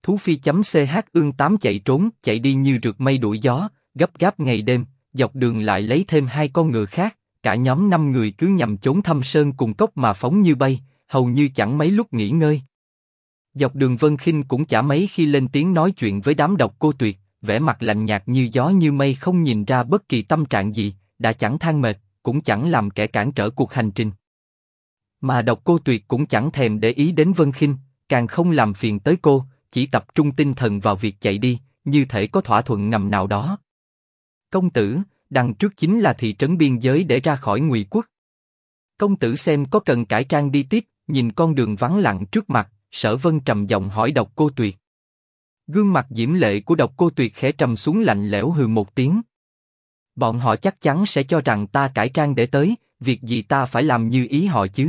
Thú phi.ch ương 8 chạy đi như rượt mây đuổi gió, gấp gáp ngày đêm, dọc đường lại lấy thêm 2 con ngựa khác, cả nhóm 5 người cứ nhằm chốn thâm sơn cùng cốc mà phóng như bay, hầu như chẳng mấy lúc nghỉ ngơi. Dọc đường Vân Khinh cũng chả mấy khi lên tiếng nói chuyện với đám Độc Cô Tuyệt, vẻ mặt lạnh nhạt như gió như mây, không nhìn ra bất kỳ tâm trạng gì, đã chẳng than mệt, cũng chẳng làm kẻ cản trở cuộc hành trình. Mà Độc Cô Tuyệt cũng chẳng thèm để ý đến Vân Khinh, càng không làm phiền tới cô, chỉ tập trung tinh thần vào việc chạy đi, như thể có thỏa thuận ngầm nào đó. Công tử, đằng trước chính là thị trấn biên giới để ra khỏi Ngụy Quốc. Công tử xem có cần cải trang đi tiếp? Nhìn con đường vắng lặng trước mặt, Sở Vân trầm giọng hỏi Độc Cô Tuyệt. Gương mặt diễm lệ của Độc Cô Tuyệt khẽ trầm xuống, lạnh lẽo hừ một tiếng. Bọn họ chắc chắn sẽ cho rằng ta cải trang để tới, việc gì ta phải làm như ý họ chứ?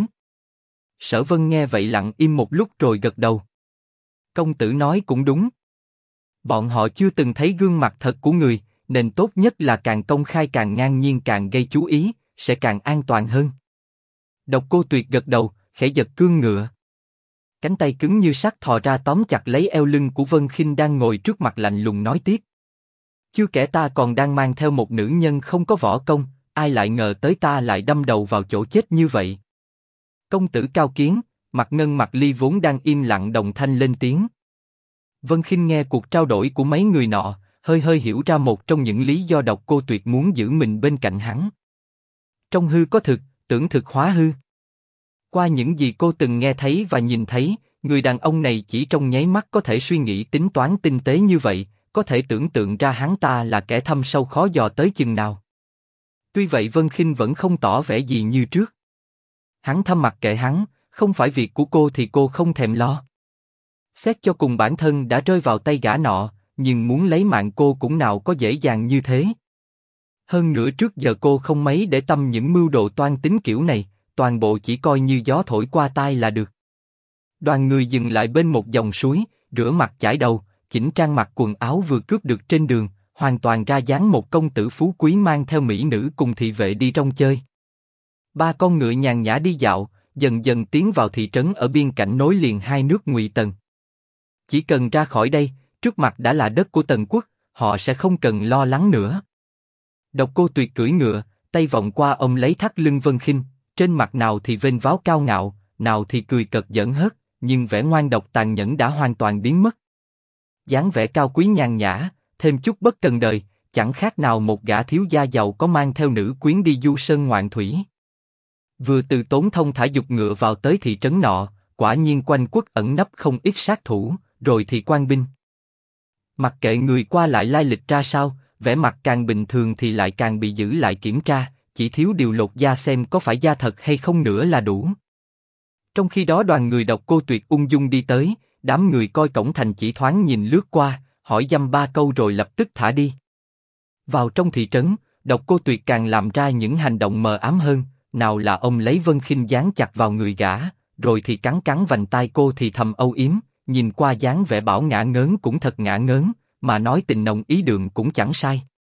Sở Vân nghe vậy lặng im một lúc rồi gật đầu. Công tử nói cũng đúng. Bọn họ chưa từng thấy gương mặt thật của người, nên tốt nhất là càng công khai càng ngang nhiên càng gây chú ý, sẽ càng an toàn hơn. Độc Cô Tuyệt gật đầu, khẽ giật cương ngựa. Cánh tay cứng như sắt thò ra tóm chặt lấy eo lưng của Vân Khinh đang ngồi trước mặt, lạnh lùng nói tiếp. Chưa kể ta còn đang mang theo một nữ nhân không có võ công, ai lại ngờ tới ta lại đâm đầu vào chỗ chết như vậy. Công tử cao kiến, Mặt Ngân Mặt Ly vốn đang im lặng đồng thanh lên tiếng. Vân Khinh nghe cuộc trao đổi của mấy người nọ, hơi hiểu ra một trong những lý do Độc Cô Tuyệt muốn giữ mình bên cạnh hắn. Trong hư có thực, tưởng thực hóa hư. Qua những gì cô từng nghe thấy và nhìn thấy, người đàn ông này chỉ trong nháy mắt có thể suy nghĩ tính toán tinh tế như vậy, có thể tưởng tượng ra hắn ta là kẻ thâm sâu khó dò tới chừng nào. Tuy vậy Vân Khinh vẫn không tỏ vẻ gì như trước. Hắn thầm mặc kệ hắn, không phải việc của cô thì cô không thèm lo. Xét cho cùng bản thân đã rơi vào tay gã nọ, nhưng muốn lấy mạng cô cũng nào có dễ dàng như thế. Hơn nữa trước giờ cô không mấy để tâm những mưu đồ toan tính kiểu này, toàn bộ chỉ coi như gió thổi qua tai là được. Đoàn người dừng lại bên một dòng suối, rửa mặt chải đầu, chỉnh trang mặc quần áo vừa cướp được trên đường, hoàn toàn ra dáng một công tử phú quý mang theo mỹ nữ cùng thị vệ đi rong chơi. 3 con ngựa nhàn nhã đi dạo, dần dần tiến vào thị trấn ở biên cảnh nối liền hai nước Ngụy Tần. Chỉ cần ra khỏi đây, trước mặt đã là đất của Tần quốc, họ sẽ không cần lo lắng nữa. Độc Cô Tuyệt cưỡi ngựa, tay vòng qua ôm lấy thắt lưng Vân Khinh, trên mặt nào thì vênh váo cao ngạo, nào thì cười cợt giỡn hớt, nhưng vẻ ngoan độc tàn nhẫn đã hoàn toàn biến mất. Dáng vẻ cao quý nhàn nhã, thêm chút bất cần đời, chẳng khác nào một gã thiếu gia giàu có mang theo nữ quyến đi du sơn ngoạn thủy. Vừa từ tốn thông thả dục ngựa vào tới thị trấn nọ, quả nhiên quanh quất ẩn nấp không ít sát thủ, rồi thì quan binh. Mặc kệ người qua lại lai lịch ra sao, vẻ mặt càng bình thường thì lại càng bị giữ lại kiểm tra, chỉ thiếu điều lột da xem có phải da thật hay không nữa là đủ. Trong khi đó đoàn người Độc Cô Tuyệt ung dung đi tới, đám người coi cổng thành chỉ thoáng nhìn lướt qua, hỏi dăm 3 câu rồi lập tức thả đi. Vào trong thị trấn, Độc Cô Tuyệt càng làm ra những hành động mờ ám hơn, nào là ông lấy Vân Khinh dán chặt vào người gã, rồi thì cắn vành tai cô thì thầm âu yếm, nhìn qua dáng vẻ bảo ngã ngớn cũng thật ngã ngớn, mà nói tình nồng ý đường cũng chẳng sai.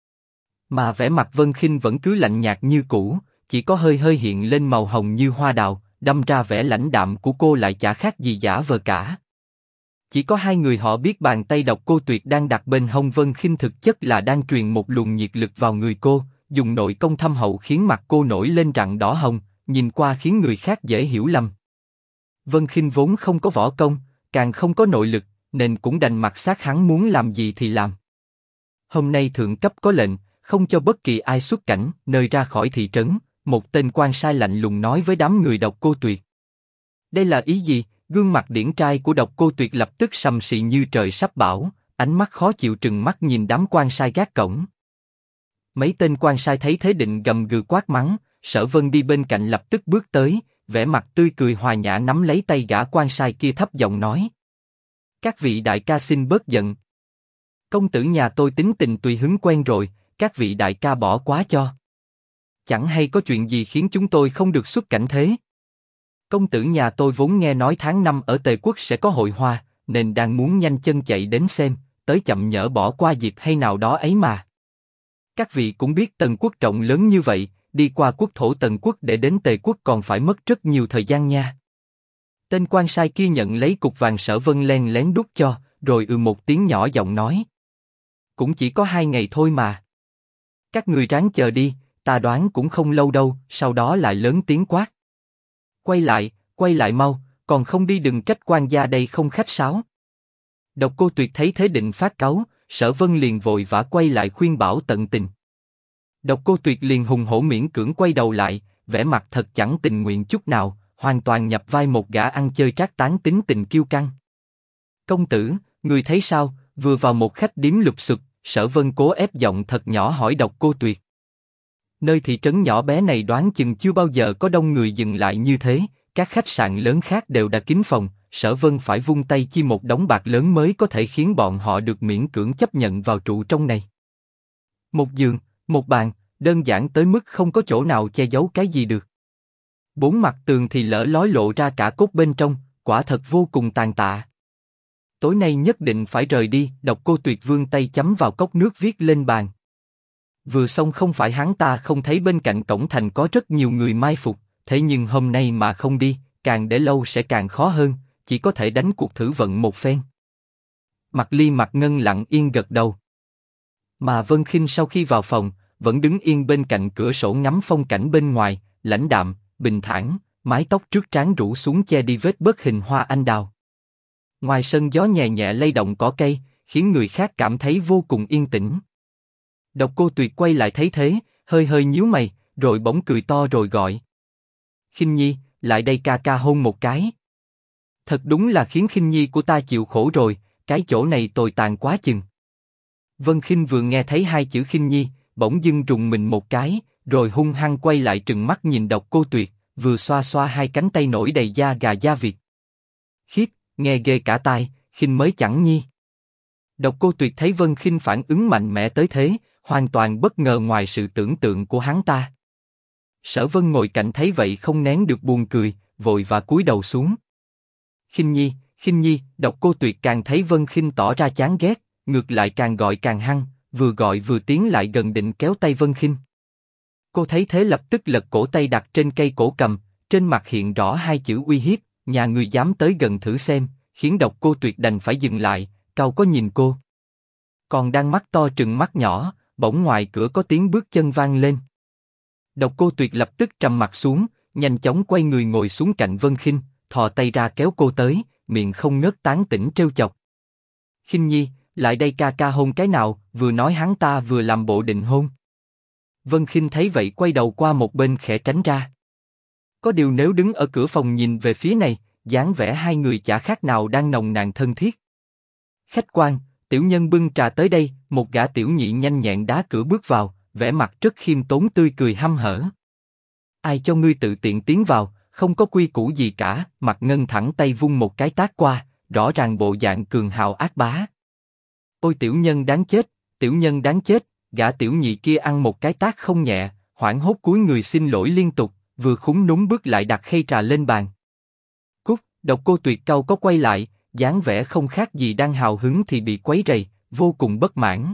Mà vẻ mặt Vân Khinh vẫn cứ lạnh nhạt như cũ, chỉ có hơi hiện lên màu hồng như hoa đào, đâm ra vẻ lãnh đạm của cô lại chả khác gì giả vờ cả. Chỉ có 2 người họ biết bàn tay Độc Cô Tuyệt đang đặt bên hông Vân Khinh thực chất là đang truyền một luồng nhiệt lực vào người cô, dùng nội công thâm hậu khiến mặt cô nổi lên rạng đỏ hồng, nhìn qua khiến người khác dễ hiểu lầm. Vân Khinh vốn không có võ công, càng không có nội lực, nên cũng đành mặc xác hắn muốn làm gì thì làm. Hôm nay thượng cấp có lệnh, không cho bất kỳ ai xuất cảnh, nơi ra khỏi thị trấn, một tên quan sai lạnh lùng nói với đám người Độc Cô Tuyệt. Đây là ý gì? Gương mặt điển trai của Độc Cô Tuyệt lập tức sầm sì như trời sắp bão, ánh mắt khó chịu trừng mắt nhìn đám quan sai gác cổng. Mấy tên quan sai thấy thế định gầm gừ quát mắng, Sở Vân đi bên cạnh lập tức bước tới, vẻ mặt tươi cười hòa nhã nắm lấy tay gã quan sai kia thấp giọng nói: các vị đại ca xin bớt giận. Công tử nhà tôi tính tình tùy hứng quen rồi, các vị đại ca bỏ quá cho. Chẳng hay có chuyện gì khiến chúng tôi không được xuất cảnh thế. Công tử nhà tôi vốn nghe nói tháng 5 ở Tề Quốc sẽ có hội hoa, nên đang muốn nhanh chân chạy đến xem, tới chậm nhỡ bỏ qua dịp hay nào đó ấy mà. Các vị cũng biết Tần Quốc rộng lớn như vậy, đi qua quốc thổ Tần Quốc để đến Tề Quốc còn phải mất rất nhiều thời gian nha. Tên quan sai kia nhận lấy cục vàng Sở Vân len lén đút cho, rồi một tiếng nhỏ giọng nói. Cũng chỉ có 2 ngày thôi mà. Các người ráng chờ đi, ta đoán cũng không lâu đâu, sau đó lại lớn tiếng quát. Quay lại mau, còn không đi đừng trách quan gia đây không khách sáo. Độc Cô Tuyệt thấy thế định phát cáu, Sở Vân liền vội vã quay lại khuyên bảo tận tình. Độc Cô Tuyệt liền hùng hổ miễn cưỡng quay đầu lại, vẻ mặt thật chẳng tình nguyện chút nào, hoàn toàn nhập vai một gã ăn chơi trác tán tính tình kiêu căng. Công tử, người thấy sao? Vừa vào một khách điếm lục xục, Sở Vân cố ép giọng thật nhỏ hỏi Độc Cô Tuyệt. Nơi thị trấn nhỏ bé này đoán chừng chưa bao giờ có đông người dừng lại như thế, các khách sạn lớn khác đều đã kín phòng, Sở Vân phải vung tay chi một đống bạc lớn mới có thể khiến bọn họ được miễn cưỡng chấp nhận vào trụ trong này. Một giường, một bàn, đơn giản tới mức không có chỗ nào che giấu cái gì được. 4 mặt tường thì lở lói lộ ra cả cốt bên trong, quả thật vô cùng tàn tạ. Tối nay nhất định phải rời đi, Độc Cô Tuyệt vươn tay chấm vào cốc nước viết lên bàn. Vừa xong không phải hắn ta không thấy bên cạnh cổng thành có rất nhiều người mai phục, thế nhưng hôm nay mà không đi, càng để lâu sẽ càng khó hơn, chỉ có thể đánh cuộc thử vận một phen. Mạc Ly Mạc Ngân lặng yên gật đầu. Mà Vân Khinh sau khi vào phòng, vẫn đứng yên bên cạnh cửa sổ ngắm phong cảnh bên ngoài, lãnh đạm, bình thản, mái tóc trước trán rủ xuống che đi vết bớt hình hoa anh đào. Ngoài sân gió nhẹ nhẹ lay động cỏ cây, khiến người khác cảm thấy vô cùng yên tĩnh. Độc Cô Tuyệt quay lại thấy thế, hơi hơi nhíu mày, rồi bỗng cười to rồi gọi. Khinh Nhi, lại đây ca ca hôn một cái. Thật đúng là khiến Khinh Nhi của ta chịu khổ rồi, cái chỗ này tồi tàn quá chừng. Vân Khinh vừa nghe thấy 2 chữ Khinh Nhi, bỗng dưng rùng mình một cái, rồi hung hăng quay lại trừng mắt nhìn Độc Cô Tuyệt, vừa xoa xoa 2 cánh tay nổi đầy da gà da vịt. Khiếp, nghe ghê cả tai, Khinh mới chẳng nhi. Độc Cô Tuyệt thấy Vân Khinh phản ứng mạnh mẽ tới thế, hoàn toàn bất ngờ ngoài sự tưởng tượng của hắn ta. Sở Vân ngồi cạnh thấy vậy không nén được buồn cười, vội và cúi đầu xuống. Khinh Nhi, Độc Cô Tuyệt càng thấy Vân Khinh tỏ ra chán ghét, ngược lại càng gọi càng hăng, vừa gọi vừa tiến lại gần định kéo tay Vân Khinh. Cô thấy thế lập tức lật cổ tay đặt trên cây cổ cầm, trên mặt hiện rõ 2 chữ uy hiếp, nhà người dám tới gần thử xem, khiến Độc Cô Tuyệt đành phải dừng lại, cau có nhìn cô. Còn đang mắt to trừng mắt nhỏ, bỗng ngoài cửa có tiếng bước chân vang lên. Độc Cô Tuyệt lập tức trầm mặt xuống, nhanh chóng quay người ngồi xuống cạnh Vân Khinh, thò tay ra kéo cô tới, miệng không ngớt tán tỉnh trêu chọc. Khinh Nhi, lại đây ca ca hôn cái nào, vừa nói hắn ta vừa làm bộ định hôn. Vân Khinh thấy vậy quay đầu qua một bên khẽ tránh ra. Có điều nếu đứng ở cửa phòng nhìn về phía này, dáng vẻ 2 người chả khác nào đang nồng nàn thân thiết. Khách quan, tiểu nhân bưng trà tới đây, một gã tiểu nhị nhanh nhẹn đá cửa bước vào, vẻ mặt rất khiêm tốn tươi cười hăm hở. Ai cho ngươi tự tiện tiến vào, không có quy củ gì cả. Mạc Ngân thẳng tay vung một cái tát qua, rõ ràng bộ dạng cường hào ác bá. Ôi tiểu nhân đáng chết, tiểu nhân đáng chết. Gã tiểu nhị kia ăn một cái tát không nhẹ, hoảng hốt cúi người xin lỗi liên tục, vừa khúm núm bước lại đặt khay trà lên bàn. Cút, Độc Cô Tuyệt cau có quay lại, dáng vẻ không khác gì đang hào hứng thì bị quấy rầy, vô cùng bất mãn.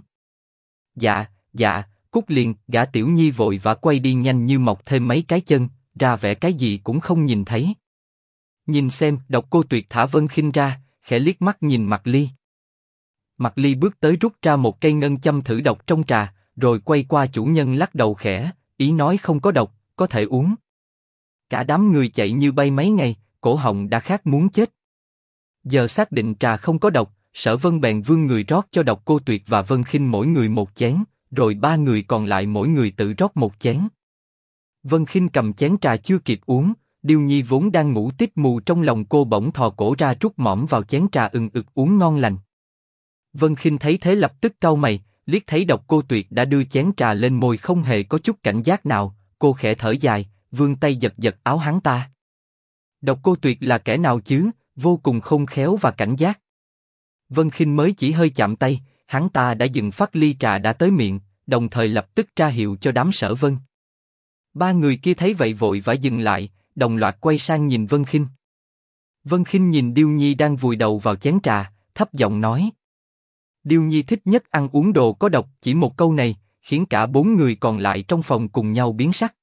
Dạ, cút liền. Gã tiểu nhi vội vã quay đi nhanh như mọc thêm mấy cái chân, ra vẻ cái gì cũng không nhìn thấy. Nhìn xem, Độc Cô Tuyệt thả Vân Khinh ra, khẽ liếc mắt nhìn Mạc Ly. Mạc Ly bước tới rút ra một cây ngân châm thử độc trong trà, rồi quay qua chủ nhân lắc đầu khẽ, ý nói không có độc, có thể uống. Cả đám người chạy như bay mấy ngày, cổ họng đã khát muốn chết. Giờ xác định trà không có độc, Sở Vân bèn vươn người rót cho Độc Cô Tuyệt và Vân Khinh mỗi người một chén, rồi 3 người còn lại mỗi người tự rót một chén. Vân Khinh cầm chén trà chưa kịp uống, Điêu Nhi vốn đang ngủ tít mù trong lòng cô bỗng thò cổ ra trút mõm vào chén trà ực uống ngon lành. Vân Khinh thấy thế lập tức cau mày, liếc thấy Độc Cô Tuyệt đã đưa chén trà lên môi không hề có chút cảnh giác nào, cô khẽ thở dài, vươn tay giật giật áo hắn ta. Độc Cô Tuyệt là kẻ nào chứ, vô cùng khôn khéo và cảnh giác. Vân Khinh mới chỉ hơi chạm tay, hắn ta đã dừng phát ly trà đã tới miệng, đồng thời lập tức ra hiệu cho đám Sở Vân. 3 người kia thấy vậy vội vã dừng lại, đồng loạt quay sang nhìn Vân Khinh. Vân Khinh nhìn Điêu Nhi đang vùi đầu vào chén trà, thấp giọng nói. Điêu Nhi thích nhất ăn uống đồ có độc, chỉ một câu này khiến cả 4 người còn lại trong phòng cùng nhau biến sắc.